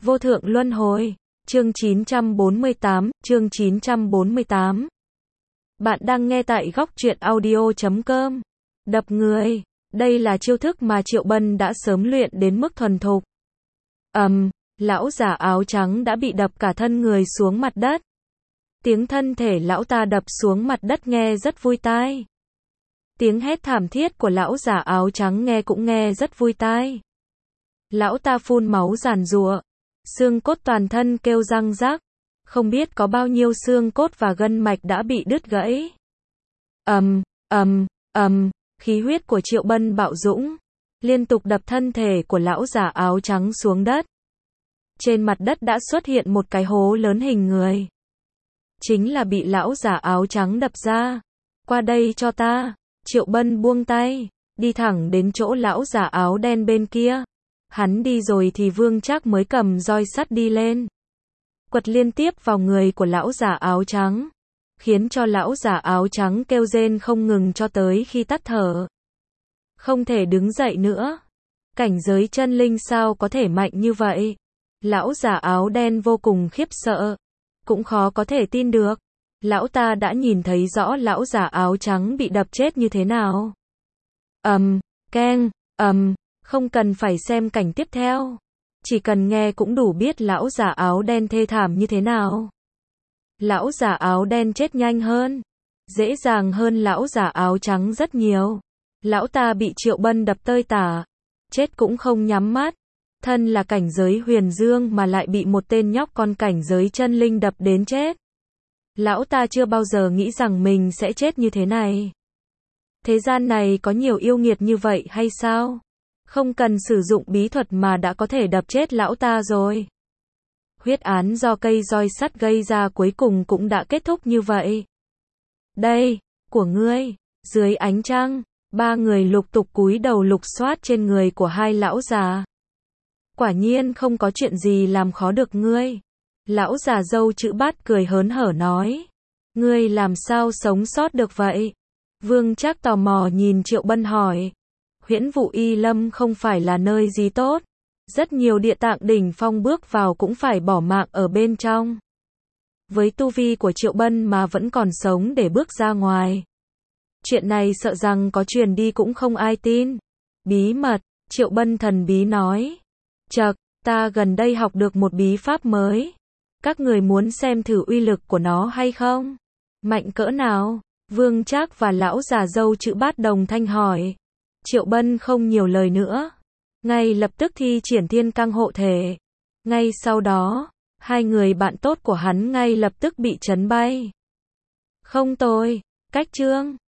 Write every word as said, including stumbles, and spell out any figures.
Vô thượng luân hồi. Chương chín trăm bốn mươi tám, chương chín trăm bốn mươi tám. Bạn đang nghe tại góc truyện audio chấm com. Đập người. Đây là chiêu thức mà Triệu Bân đã sớm luyện đến mức thuần thục. Ầm, um, lão giả áo trắng đã bị đập cả thân người xuống mặt đất. Tiếng thân thể lão ta đập xuống mặt đất nghe rất vui tai. Tiếng hét thảm thiết của lão giả áo trắng nghe cũng nghe rất vui tai. Lão ta phun máu giàn giụa, xương cốt toàn thân kêu răng rắc, không biết có bao nhiêu xương cốt và gân mạch đã bị đứt gãy. Ầm, ầm, ầm, khí huyết của Triệu Bân bạo dũng, liên tục đập thân thể của lão giả áo trắng xuống đất. Trên mặt đất đã xuất hiện một cái hố lớn hình người. Chính là bị lão giả áo trắng đập ra. Qua đây cho ta. Triệu Bân buông tay, đi thẳng đến chỗ lão giả áo đen bên kia. Hắn đi rồi thì Vương Trác mới cầm roi sắt đi lên, quật liên tiếp vào người của lão giả áo trắng, khiến cho lão giả áo trắng kêu rên không ngừng cho tới khi tắt thở. Không thể đứng dậy nữa. Cảnh giới chân linh sao có thể mạnh như vậy? Lão giả áo đen vô cùng khiếp sợ, cũng khó có thể tin được. Lão ta đã nhìn thấy rõ lão giả áo trắng bị đập chết như thế nào. Ầm, um, keng, ầm, um, không cần phải xem cảnh tiếp theo, chỉ cần nghe cũng đủ biết lão giả áo đen thê thảm như thế nào. Lão giả áo đen chết nhanh hơn, dễ dàng hơn lão giả áo trắng rất nhiều. Lão ta bị Triệu Bân đập tơi tả, chết cũng không nhắm mắt. Thân là cảnh giới huyền dương mà lại bị một tên nhóc con cảnh giới chân linh đập đến chết. Lão ta chưa bao giờ nghĩ rằng mình sẽ chết như thế này. Thế gian này có nhiều yêu nghiệt như vậy hay sao? Không cần sử dụng bí thuật mà đã có thể đập chết lão ta rồi. Huyết án do cây roi sắt gây ra cuối cùng cũng đã kết thúc như vậy. Đây, của ngươi. Dưới ánh trăng, ba người lục tục cúi đầu lục soát trên người của hai lão già. Quả nhiên không có chuyện gì làm khó được ngươi. Lão già râu chữ Bát cười hớn hở nói. Ngươi làm sao sống sót được vậy? Vương Trác tò mò nhìn Triệu Bân hỏi. Huyễn Vụ Y Lâm không phải là nơi gì tốt. Rất nhiều địa tạng đỉnh phong bước vào cũng phải bỏ mạng ở bên trong. Với tu vi của Triệu Bân mà vẫn còn sống để bước ra ngoài. Chuyện này sợ rằng có truyền đi cũng không ai tin. Bí mật, Triệu Bân thần bí nói. Chậc, ta gần đây học được một bí pháp mới. Các người muốn xem thử uy lực của nó hay không? Mạnh cỡ nào? Vương Trác và lão già râu chữ Bát đồng thanh hỏi. Triệu Bân không nhiều lời nữa, ngay lập tức thi triển thiên cang hộ thể. Ngay sau đó, hai người bạn tốt của hắn ngay lập tức bị chấn bay. Không tồi, cách chương.